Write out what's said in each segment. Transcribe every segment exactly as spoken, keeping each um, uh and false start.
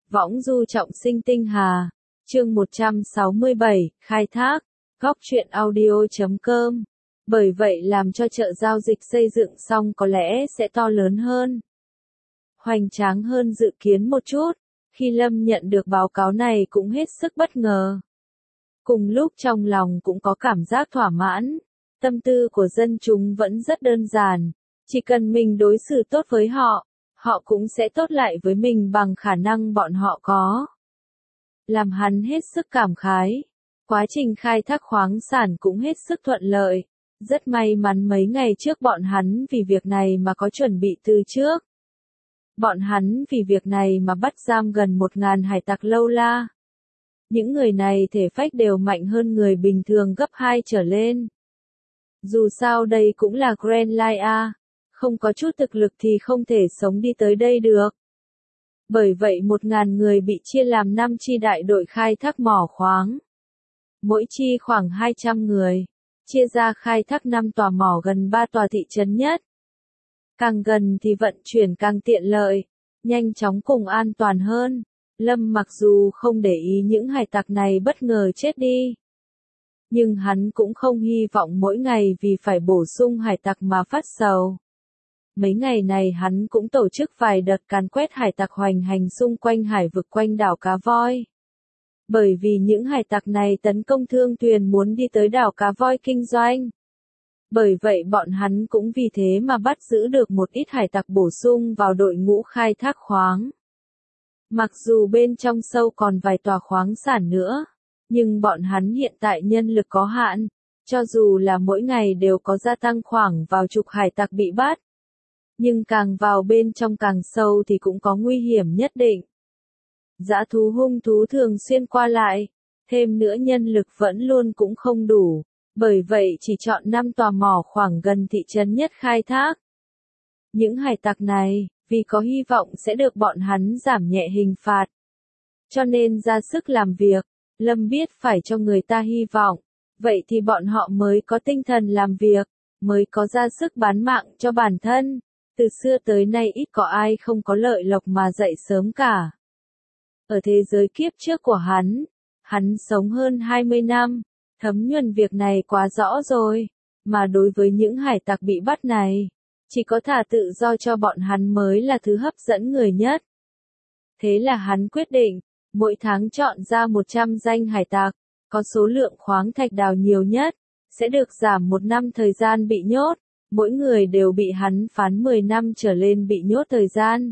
Võng du trọng sinh tinh hà. Chương một trăm sáu mươi bảy, khai thác. Góc truyện audio chấm com. Bởi vậy làm cho chợ giao dịch xây dựng xong có lẽ sẽ to lớn hơn, hoành tráng hơn dự kiến một chút. Khi Lâm nhận được báo cáo này cũng hết sức bất ngờ. Cùng lúc trong lòng cũng có cảm giác thỏa mãn. Tâm tư của dân chúng vẫn rất đơn giản. Chỉ cần mình đối xử tốt với họ, họ cũng sẽ tốt lại với mình bằng khả năng bọn họ có. Làm hắn hết sức cảm khái. Quá trình khai thác khoáng sản cũng hết sức thuận lợi. Rất may mắn mấy ngày trước bọn hắn vì việc này mà có chuẩn bị từ trước. Bọn hắn vì việc này mà bắt giam gần một ngàn hải tặc lâu la. Những người này thể phách đều mạnh hơn người bình thường gấp hai trở lên. Dù sao đây cũng là Grand Line A, không có chút thực lực thì không thể sống đi tới đây được. Bởi vậy một ngàn người bị chia làm năm chi đại đội khai thác mỏ khoáng. Mỗi chi khoảng hai trăm người, chia ra khai thác năm tòa mỏ gần ba tòa thị trấn nhất. Càng gần thì vận chuyển càng tiện lợi, nhanh chóng cùng an toàn hơn. Lâm mặc dù không để ý những hải tặc này bất ngờ chết đi, nhưng hắn cũng không hy vọng mỗi ngày vì phải bổ sung hải tặc mà phát sầu. Mấy ngày này hắn cũng tổ chức vài đợt càn quét hải tặc hoành hành xung quanh hải vực quanh đảo Cá Voi. Bởi vì những hải tặc này tấn công thương thuyền muốn đi tới đảo Cá Voi kinh doanh. Bởi vậy bọn hắn cũng vì thế mà bắt giữ được một ít hải tặc bổ sung vào đội ngũ khai thác khoáng. Mặc dù bên trong sâu còn vài tòa khoáng sản nữa, nhưng bọn hắn hiện tại nhân lực có hạn, cho dù là mỗi ngày đều có gia tăng khoảng vào chục hải tặc bị bắt. Nhưng càng vào bên trong càng sâu thì cũng có nguy hiểm nhất định. Dã thú hung thú thường xuyên qua lại, thêm nữa nhân lực vẫn luôn cũng không đủ, bởi vậy chỉ chọn năm tòa mỏ khoảng gần thị trấn nhất khai thác. Những hải tặc này, vì có hy vọng sẽ được bọn hắn giảm nhẹ hình phạt, cho nên ra sức làm việc. Lâm biết phải cho người ta hy vọng, vậy thì bọn họ mới có tinh thần làm việc, mới có ra sức bán mạng cho bản thân. Từ xưa tới nay ít có ai không có lợi lộc mà dậy sớm cả. Ở thế giới kiếp trước của hắn, hắn sống hơn hai mươi năm, thấm nhuần việc này quá rõ rồi, mà đối với những hải tặc bị bắt này, chỉ có thả tự do cho bọn hắn mới là thứ hấp dẫn người nhất. Thế là hắn quyết định, mỗi tháng chọn ra một trăm danh hải tặc, có số lượng khoáng thạch đào nhiều nhất, sẽ được giảm một năm thời gian bị nhốt. Mỗi người đều bị hắn phán mười năm trở lên bị nhốt thời gian.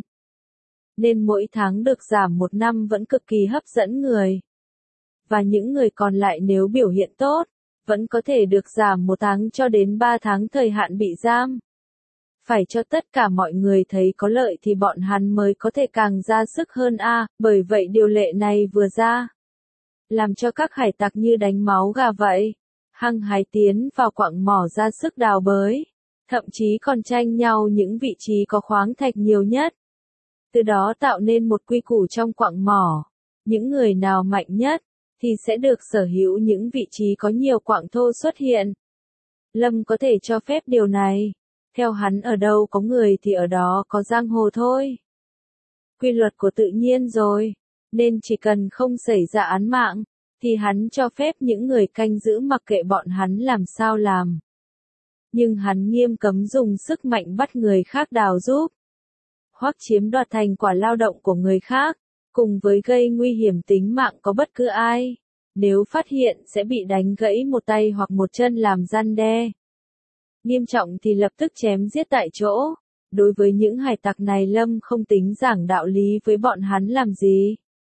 Nên mỗi tháng được giảm một năm vẫn cực kỳ hấp dẫn người. Và những người còn lại nếu biểu hiện tốt, vẫn có thể được giảm một tháng cho đến ba tháng thời hạn bị giam. Phải cho tất cả mọi người thấy có lợi thì bọn hắn mới có thể càng ra sức hơn a. À, bởi vậy điều lệ này vừa ra, làm cho các hải tặc như đánh máu gà vậy, hăng hái tiến vào quặng mỏ ra sức đào bới. Thậm chí còn tranh nhau những vị trí có khoáng thạch nhiều nhất. Từ đó tạo nên một quy củ trong quặng mỏ. Những người nào mạnh nhất, thì sẽ được sở hữu những vị trí có nhiều quặng thô xuất hiện. Lâm có thể cho phép điều này. Theo hắn ở đâu có người thì ở đó có giang hồ thôi. Quy luật của tự nhiên rồi. Nên chỉ cần không xảy ra án mạng, thì hắn cho phép những người canh giữ mặc kệ bọn hắn làm sao làm. Nhưng hắn nghiêm cấm dùng sức mạnh bắt người khác đào giúp, hoặc chiếm đoạt thành quả lao động của người khác, cùng với gây nguy hiểm tính mạng có bất cứ ai. Nếu phát hiện sẽ bị đánh gãy một tay hoặc một chân làm răn đe. Nghiêm trọng thì lập tức chém giết tại chỗ. Đối với những hải tặc này Lâm không tính giảng đạo lý với bọn hắn làm gì.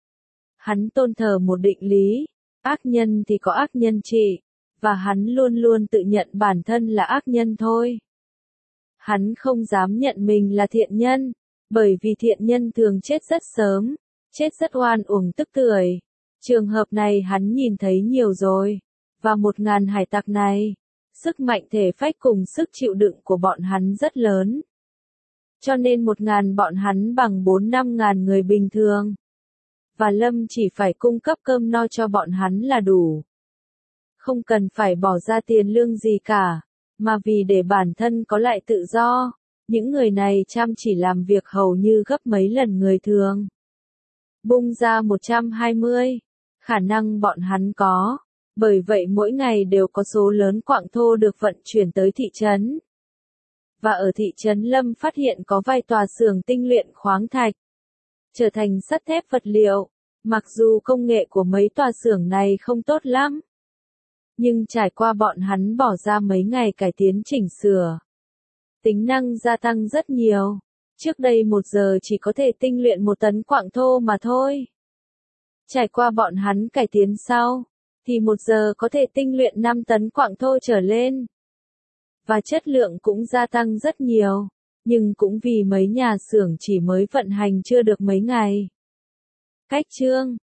Hắn tôn thờ một định lý, ác nhân thì có ác nhân trị. Và hắn luôn luôn tự nhận bản thân là ác nhân thôi. Hắn không dám nhận mình là thiện nhân, bởi vì thiện nhân thường chết rất sớm, chết rất oan uổng tức tưởi. Trường hợp này hắn nhìn thấy nhiều rồi, và một ngàn hải tặc này, sức mạnh thể phách cùng sức chịu đựng của bọn hắn rất lớn. Cho nên một ngàn bọn hắn bằng bốn năm ngàn người bình thường. Và Lâm chỉ phải cung cấp cơm no cho bọn hắn là đủ. Không cần phải bỏ ra tiền lương gì cả, mà vì để bản thân có lại tự do, những người này chăm chỉ làm việc hầu như gấp mấy lần người thường. bung ra một trăm hai mươi. Khả năng bọn hắn có. Bởi vậy mỗi ngày đều có số lớn quặng thô được vận chuyển tới thị trấn. Và ở thị trấn Lâm phát hiện có vài tòa xưởng tinh luyện khoáng thạch, trở thành sắt thép vật liệu. Mặc dù công nghệ của mấy tòa xưởng này không tốt lắm, nhưng trải qua bọn hắn bỏ ra mấy ngày cải tiến chỉnh sửa, tính năng gia tăng rất nhiều. Trước đây một giờ chỉ có thể tinh luyện một tấn quặng thô mà thôi. Trải qua bọn hắn cải tiến sau, thì một giờ có thể tinh luyện năm tấn quặng thô trở lên. Và chất lượng cũng gia tăng rất nhiều, nhưng cũng vì mấy nhà xưởng chỉ mới vận hành chưa được mấy ngày. Cách chương